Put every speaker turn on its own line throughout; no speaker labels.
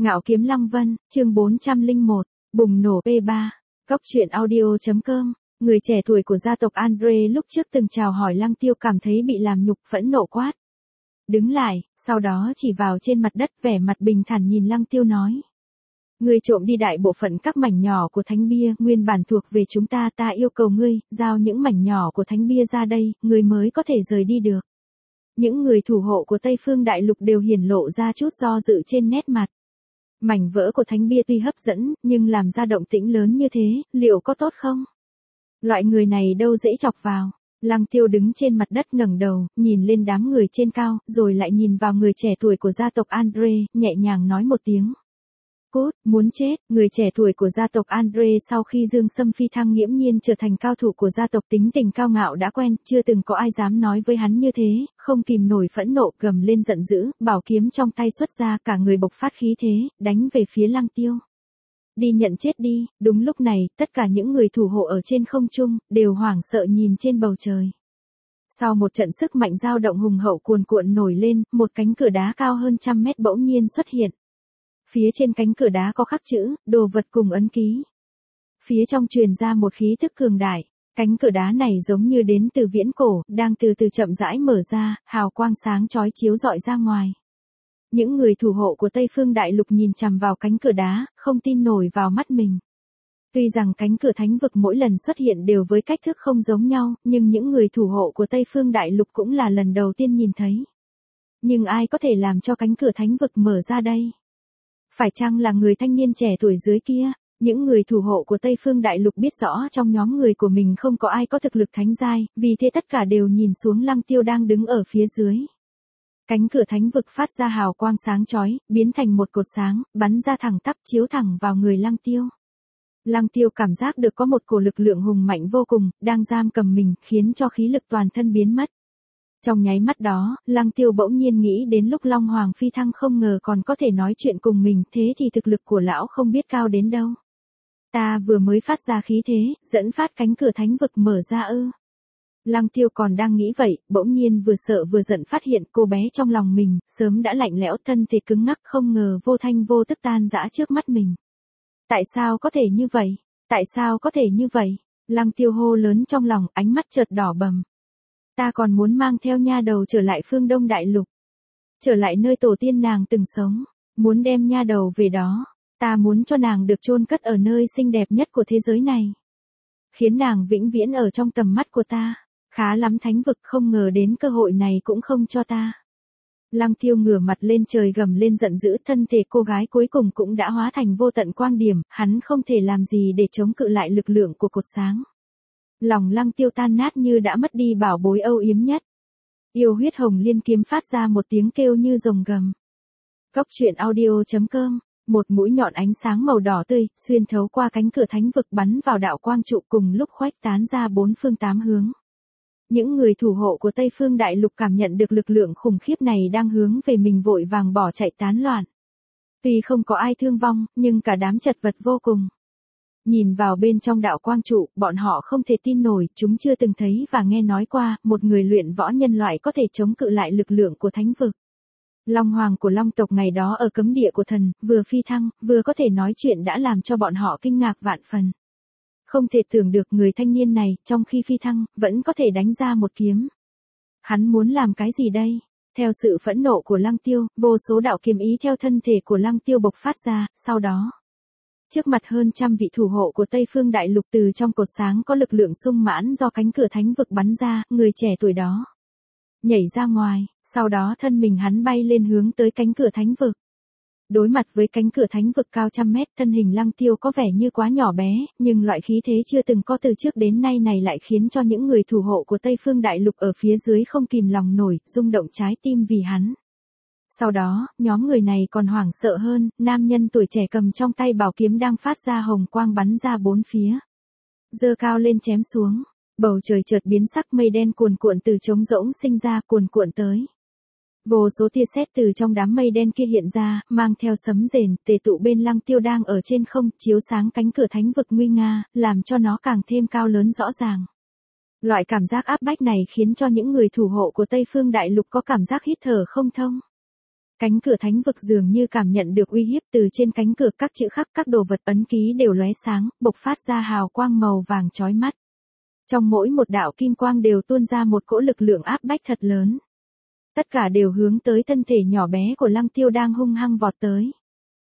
Ngạo Kiếm Lăng Vân, chương 401, bùng nổ P3, Cóc truyện audio.com. Người trẻ tuổi của gia tộc Andre lúc trước từng chào hỏi Lăng Tiêu cảm thấy bị làm nhục, phẫn nộ quát. Đứng lại, sau đó chỉ vào trên mặt đất, vẻ mặt bình thản nhìn Lăng Tiêu nói. Ngươi trộm đi đại bộ phận các mảnh nhỏ của thánh bia, nguyên bản thuộc về chúng ta, ta yêu cầu ngươi, giao những mảnh nhỏ của thánh bia ra đây, ngươi mới có thể rời đi được. Những người thủ hộ của Tây Phương Đại Lục đều hiển lộ ra chút do dự trên nét mặt. Mảnh vỡ của thánh bia tuy hấp dẫn, nhưng làm ra động tĩnh lớn như thế, liệu có tốt không? Loại người này đâu dễ chọc vào. Lăng Tiêu đứng trên mặt đất ngẩng đầu, nhìn lên đám người trên cao, rồi lại nhìn vào người trẻ tuổi của gia tộc Andre, nhẹ nhàng nói một tiếng. Cút, muốn chết. Người trẻ tuổi của gia tộc Andre sau khi Dương Sâm phi thăng nghiễm nhiên trở thành cao thủ của gia tộc, tính tình cao ngạo đã quen, chưa từng có ai dám nói với hắn như thế, không kìm nổi phẫn nộ, gầm lên giận dữ, bảo kiếm trong tay xuất ra, cả người bộc phát khí thế, đánh về phía Lăng Tiêu. Đi nhận chết đi. Đúng lúc này, tất cả những người thủ hộ ở trên không trung, đều hoảng sợ nhìn trên bầu trời. Sau một trận sức mạnh dao động hùng hậu cuồn cuộn nổi lên, một cánh cửa đá cao hơn 100 mét bỗng nhiên xuất hiện. Phía trên cánh cửa đá có khắc chữ, đồ vật cùng ấn ký. Phía trong truyền ra một khí thức cường đại. Cánh cửa đá này giống như đến từ viễn cổ, đang từ từ chậm rãi mở ra, hào quang sáng chói chiếu rọi ra ngoài. Những người thủ hộ của Tây Phương Đại Lục nhìn chằm vào cánh cửa đá, không tin nổi vào mắt mình. Tuy rằng cánh cửa thánh vực mỗi lần xuất hiện đều với cách thức không giống nhau, nhưng những người thủ hộ của Tây Phương Đại Lục cũng là lần đầu tiên nhìn thấy. Nhưng ai có thể làm cho cánh cửa thánh vực mở ra đây? Phải chăng là người thanh niên trẻ tuổi dưới kia? Những người thủ hộ của Tây Phương Đại Lục biết rõ trong nhóm người của mình không có ai có thực lực thánh giai, vì thế tất cả đều nhìn xuống Lăng Tiêu đang đứng ở phía dưới. Cánh cửa thánh vực phát ra hào quang sáng chói, biến thành một cột sáng, bắn ra thẳng tắp chiếu thẳng vào người Lăng Tiêu. Lăng Tiêu cảm giác được có một cổ lực lượng hùng mạnh vô cùng, đang giam cầm mình, khiến cho khí lực toàn thân biến mất. Trong nháy mắt đó, Lăng Tiêu bỗng nhiên nghĩ đến lúc Long Hoàng phi thăng không ngờ còn có thể nói chuyện cùng mình, thế thì thực lực của lão không biết cao đến đâu. Ta vừa mới phát ra khí thế, dẫn phát cánh cửa thánh vực mở ra ư? Lăng Tiêu còn đang nghĩ vậy, bỗng nhiên vừa sợ vừa giận phát hiện cô bé trong lòng mình, sớm đã lạnh lẽo, thân thể cứng ngắc, không ngờ vô thanh vô tức tan rã trước mắt mình. Tại sao có thể như vậy? Tại sao có thể như vậy? Lăng Tiêu hô lớn trong lòng, ánh mắt chợt đỏ bầm. Ta còn muốn mang theo nha đầu trở lại phương Đông Đại Lục. Trở lại nơi tổ tiên nàng từng sống. Muốn đem nha đầu về đó. Ta muốn cho nàng được chôn cất ở nơi xinh đẹp nhất của thế giới này. Khiến nàng vĩnh viễn ở trong tầm mắt của ta. Khá lắm thánh vực, không ngờ đến cơ hội này cũng không cho ta. Lăng Tiêu ngửa mặt lên trời gầm lên giận dữ, thân thể cô gái cuối cùng cũng đã hóa thành vô tận quang điểm, hắn không thể làm gì để chống cự lại lực lượng của cột sáng. Lòng Lăng Tiêu tan nát như đã mất đi bảo bối âu yếm nhất. Yêu huyết hồng liên kiếm phát ra một tiếng kêu như rồng gầm. Cóc truyện audio.com. Một mũi nhọn ánh sáng màu đỏ tươi, xuyên thấu qua cánh cửa thánh vực bắn vào đạo quang trụ cùng lúc khuếch tán ra bốn phương tám hướng. Những người thủ hộ của Tây Phương Đại Lục cảm nhận được lực lượng khủng khiếp này đang hướng về mình vội vàng bỏ chạy tán loạn. Tuy không có ai thương vong, nhưng cả đám chật vật vô cùng. Nhìn vào bên trong đạo quang trụ, bọn họ không thể tin nổi, chúng chưa từng thấy và nghe nói qua, một người luyện võ nhân loại có thể chống cự lại lực lượng của thánh vực. Long Hoàng của Long tộc ngày đó ở cấm địa của thần, vừa phi thăng, vừa có thể nói chuyện đã làm cho bọn họ kinh ngạc vạn phần. Không thể tưởng được người thanh niên này, trong khi phi thăng, vẫn có thể đánh ra một kiếm. Hắn muốn làm cái gì đây? Theo sự phẫn nộ của Lăng Tiêu, vô số đạo kiếm ý theo thân thể của Lăng Tiêu bộc phát ra, sau đó. Trước mặt hơn 100 vị thủ hộ của Tây Phương Đại Lục từ trong cột sáng có lực lượng sung mãn do cánh cửa thánh vực bắn ra, người trẻ tuổi đó nhảy ra ngoài, sau đó thân mình hắn bay lên hướng tới cánh cửa thánh vực. Đối mặt với cánh cửa thánh vực cao 100 mét, thân hình Lăng Tiêu có vẻ như quá nhỏ bé, nhưng loại khí thế chưa từng có từ trước đến nay này lại khiến cho những người thủ hộ của Tây Phương Đại Lục ở phía dưới không kìm lòng nổi, rung động trái tim vì hắn. Sau đó, nhóm người này còn hoảng sợ hơn, nam nhân tuổi trẻ cầm trong tay bảo kiếm đang phát ra hồng quang bắn ra bốn phía. Giơ cao lên chém xuống, bầu trời chợt biến sắc, mây đen cuồn cuộn từ trống rỗng sinh ra cuồn cuộn tới. Vô số tia sét từ trong đám mây đen kia hiện ra, mang theo sấm rền, tề tụ bên Lăng Tiêu đang ở trên không, chiếu sáng cánh cửa thánh vực nguy nga, làm cho nó càng thêm cao lớn rõ ràng. Loại cảm giác áp bách này khiến cho những người thủ hộ của Tây Phương Đại Lục có cảm giác hít thở không thông. Cánh cửa thánh vực dường như cảm nhận được uy hiếp, từ trên cánh cửa các chữ khắc, các đồ vật ấn ký đều lóe sáng, bộc phát ra hào quang màu vàng chói mắt. Trong mỗi một đạo kim quang đều tuôn ra một cỗ lực lượng áp bách thật lớn. Tất cả đều hướng tới thân thể nhỏ bé của Lăng Tiêu đang hung hăng vọt tới.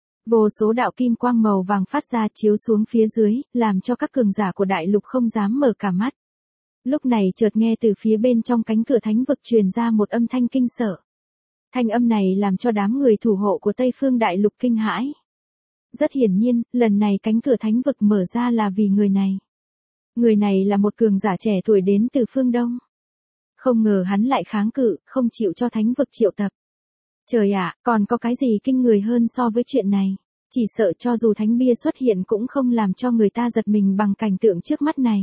Vô số đạo kim quang màu vàng phát ra chiếu xuống phía dưới, làm cho các cường giả của đại lục không dám mở cả mắt. Lúc này chợt nghe từ phía bên trong cánh cửa thánh vực truyền ra một âm thanh kinh sợ. Thanh âm này làm cho đám người thủ hộ của Tây Phương đại lục kinh hãi. Rất hiển nhiên, lần này cánh cửa thánh vực mở ra là vì người này. Người này là một cường giả trẻ tuổi đến từ phương Đông. Không ngờ hắn lại kháng cự, không chịu cho thánh vực triệu tập. Trời ạ, còn có cái gì kinh người hơn so với chuyện này? Chỉ sợ cho dù thánh bia xuất hiện cũng không làm cho người ta giật mình bằng cảnh tượng trước mắt này.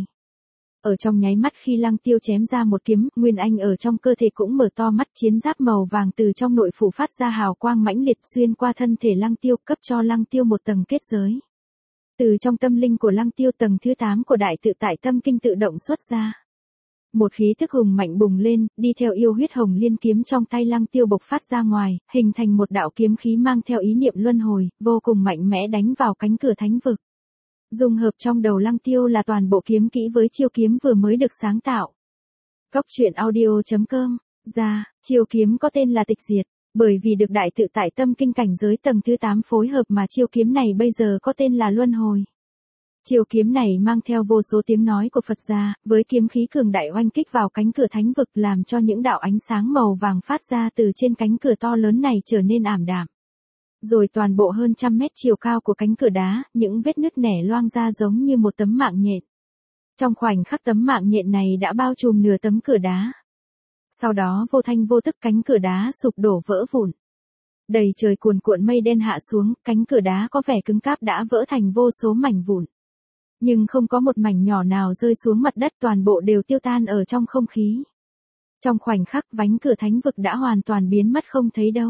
Ở trong nháy mắt khi Lăng Tiêu chém ra một kiếm, Nguyên Anh ở trong cơ thể cũng mở to mắt, chiến giáp màu vàng từ trong nội phủ phát ra hào quang mãnh liệt xuyên qua thân thể Lăng Tiêu, cấp cho Lăng Tiêu một tầng kết giới. Từ trong tâm linh của Lăng Tiêu, tầng thứ 8 của đại tự tại tâm kinh tự động xuất ra. Một khí thức hùng mạnh bùng lên, đi theo yêu huyết hồng liên kiếm trong tay Lăng Tiêu bộc phát ra ngoài, hình thành một đạo kiếm khí mang theo ý niệm luân hồi, vô cùng mạnh mẽ đánh vào cánh cửa thánh vực. Dung hợp trong đầu Lăng Tiêu là toàn bộ kiếm kỹ với chiêu kiếm vừa mới được sáng tạo. Cốc truyện audio.com, chiêu kiếm có tên là Tịch Diệt, bởi vì được đại tự tại tâm kinh cảnh giới tầng thứ 8 phối hợp mà chiêu kiếm này bây giờ có tên là Luân Hồi. Chiêu kiếm này mang theo vô số tiếng nói của Phật gia, với kiếm khí cường đại oanh kích vào cánh cửa thánh vực làm cho những đạo ánh sáng màu vàng phát ra từ trên cánh cửa to lớn này trở nên ảm đạm. Rồi toàn bộ hơn trăm mét chiều cao của cánh cửa đá, những vết nứt nẻ loang ra giống như một tấm mạng nhện. Trong khoảnh khắc tấm mạng nhện này đã bao trùm nửa tấm cửa đá. Sau đó vô thanh vô tức cánh cửa đá sụp đổ vỡ vụn. Đầy trời cuồn cuộn mây đen hạ xuống, cánh cửa đá có vẻ cứng cáp đã vỡ thành vô số mảnh vụn. Nhưng không có một mảnh nhỏ nào rơi xuống mặt đất, toàn bộ đều tiêu tan ở trong không khí. Trong khoảnh khắc vánh cửa thánh vực đã hoàn toàn biến mất không thấy đâu.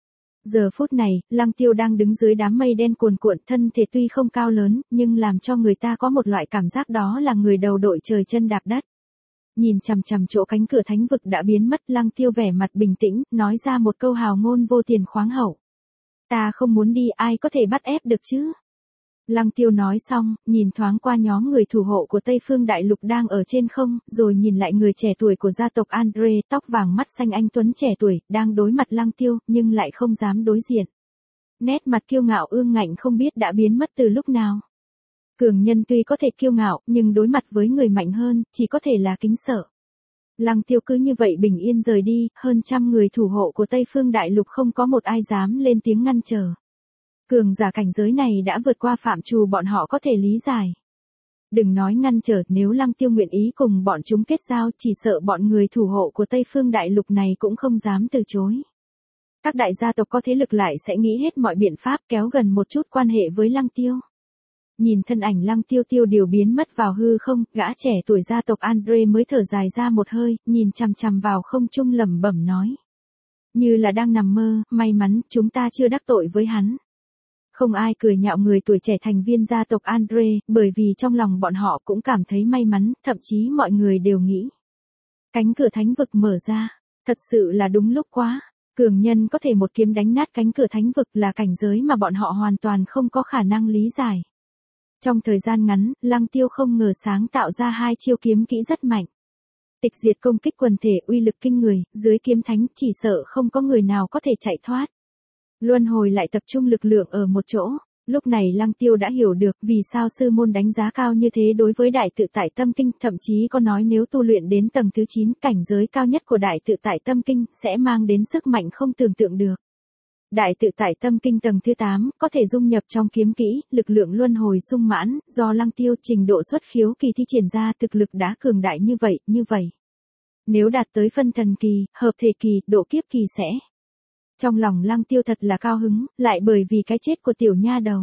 Giờ phút này, Lăng Tiêu đang đứng dưới đám mây đen cuồn cuộn, thân thể tuy không cao lớn, nhưng làm cho người ta có một loại cảm giác đó là người đầu đội trời chân đạp đất. Nhìn chằm chằm chỗ cánh cửa thánh vực đã biến mất, Lăng Tiêu vẻ mặt bình tĩnh, nói ra một câu hào ngôn vô tiền khoáng hậu. Ta không muốn đi, ai có thể bắt ép được chứ? Lăng Tiêu nói xong, nhìn thoáng qua nhóm người thủ hộ của Tây Phương Đại Lục đang ở trên không, rồi nhìn lại người trẻ tuổi của gia tộc Andre, tóc vàng mắt xanh anh tuấn trẻ tuổi, đang đối mặt Lăng Tiêu, nhưng lại không dám đối diện. Nét mặt kiêu ngạo ương ngạnh không biết đã biến mất từ lúc nào. Cường nhân tuy có thể kiêu ngạo, nhưng đối mặt với người mạnh hơn, chỉ có thể là kính sợ. Lăng Tiêu cứ như vậy bình yên rời đi, hơn trăm người thủ hộ của Tây Phương Đại Lục không có một ai dám lên tiếng ngăn trở. Cường giả cảnh giới này đã vượt qua phạm trù bọn họ có thể lý giải. Đừng nói ngăn trở, nếu Lăng Tiêu nguyện ý cùng bọn chúng kết giao, chỉ sợ bọn người thủ hộ của Tây Phương Đại Lục này cũng không dám từ chối. Các đại gia tộc có thế lực lại sẽ nghĩ hết mọi biện pháp kéo gần một chút quan hệ với Lăng Tiêu. Nhìn thân ảnh Lăng Tiêu tiêu điều biến mất vào hư không, gã trẻ tuổi gia tộc Andre mới thở dài ra một hơi, nhìn chằm chằm vào không trung lẩm bẩm nói. Như là đang nằm mơ, may mắn chúng ta chưa đắc tội với hắn. Không ai cười nhạo người tuổi trẻ thành viên gia tộc Andre, bởi vì trong lòng bọn họ cũng cảm thấy may mắn, thậm chí mọi người đều nghĩ. Cánh cửa thánh vực mở ra, thật sự là đúng lúc quá. Cường nhân có thể một kiếm đánh nát cánh cửa thánh vực là cảnh giới mà bọn họ hoàn toàn không có khả năng lý giải. Trong thời gian ngắn, Lăng Tiêu không ngờ sáng tạo ra hai chiêu kiếm kỹ rất mạnh. Tịch diệt công kích quần thể uy lực kinh người, dưới kiếm thánh chỉ sợ không có người nào có thể chạy thoát. Luân hồi lại tập trung lực lượng ở một chỗ. Lúc này Lăng Tiêu đã hiểu được vì sao sư môn đánh giá cao như thế đối với đại tự tại tâm kinh, thậm chí có nói nếu tu luyện đến tầng thứ 9, cảnh giới cao nhất của đại tự tại tâm kinh, sẽ mang đến sức mạnh không tưởng tượng được. Đại tự tại tâm kinh tầng thứ 8, có thể dung nhập trong kiếm kỹ, lực lượng luân hồi sung mãn, do Lăng Tiêu trình độ xuất khiếu kỳ thi triển ra thực lực đã cường đại như vậy. Nếu đạt tới phân thần kỳ, hợp thể kỳ, độ kiếp kỳ sẽ. Trong lòng Lăng Tiêu thật là cao hứng, lại bởi vì cái chết của tiểu nha đầu.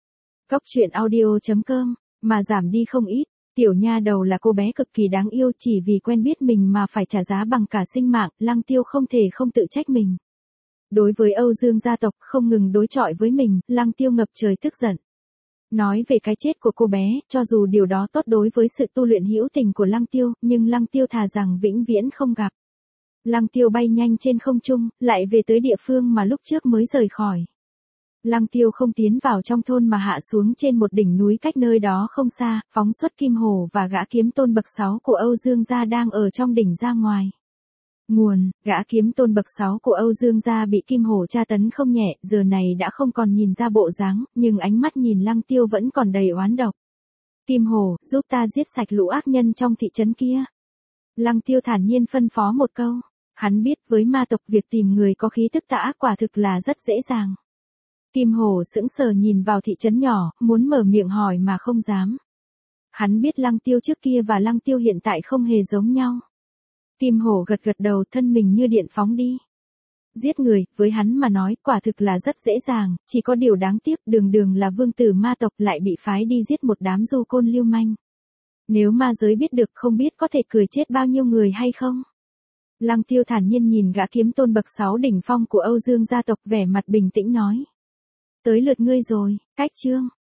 Cốc truyện audio.com, mà giảm đi không ít. Tiểu nha đầu là cô bé cực kỳ đáng yêu, chỉ vì quen biết mình mà phải trả giá bằng cả sinh mạng, Lăng Tiêu không thể không tự trách mình. Đối với Âu Dương gia tộc không ngừng đối chọi với mình, Lăng Tiêu ngập trời tức giận. Nói về cái chết của cô bé, cho dù điều đó tốt đối với sự tu luyện hữu tình của Lăng Tiêu, nhưng Lăng Tiêu thà rằng vĩnh viễn không gặp. Lăng Tiêu bay nhanh trên không trung, lại về tới địa phương mà lúc trước mới rời khỏi. Lăng Tiêu không tiến vào trong thôn mà hạ xuống trên một đỉnh núi cách nơi đó không xa, phóng xuất Kim Hổ và gã kiếm tôn bậc 6 của Âu Dương gia đang ở trong đỉnh ra ngoài. Nguồn, gã kiếm tôn bậc 6 của Âu Dương gia bị Kim Hổ tra tấn không nhẹ, giờ này đã không còn nhìn ra bộ dáng, nhưng ánh mắt nhìn Lăng Tiêu vẫn còn đầy oán độc. Kim Hổ, giúp ta giết sạch lũ ác nhân trong thị trấn kia. Lăng Tiêu thản nhiên phân phó một câu. Hắn biết với ma tộc việc tìm người có khí tức tà ác quả thực là rất dễ dàng. Kim Hổ sững sờ nhìn vào thị trấn nhỏ, muốn mở miệng hỏi mà không dám. Hắn biết Lăng Tiêu trước kia và Lăng Tiêu hiện tại không hề giống nhau. Kim Hổ gật gật đầu, thân mình như điện phóng đi. Giết người, với hắn mà nói, quả thực là rất dễ dàng, chỉ có điều đáng tiếc, đường đường là vương tử ma tộc lại bị phái đi giết một đám du côn lưu manh. Nếu ma giới biết được không biết có thể cười chết bao nhiêu người hay không? Lăng Tiêu thản nhiên nhìn gã kiếm tôn bậc 6 đỉnh phong của Âu Dương gia tộc, vẻ mặt bình tĩnh nói. Tới lượt ngươi rồi, cách chương.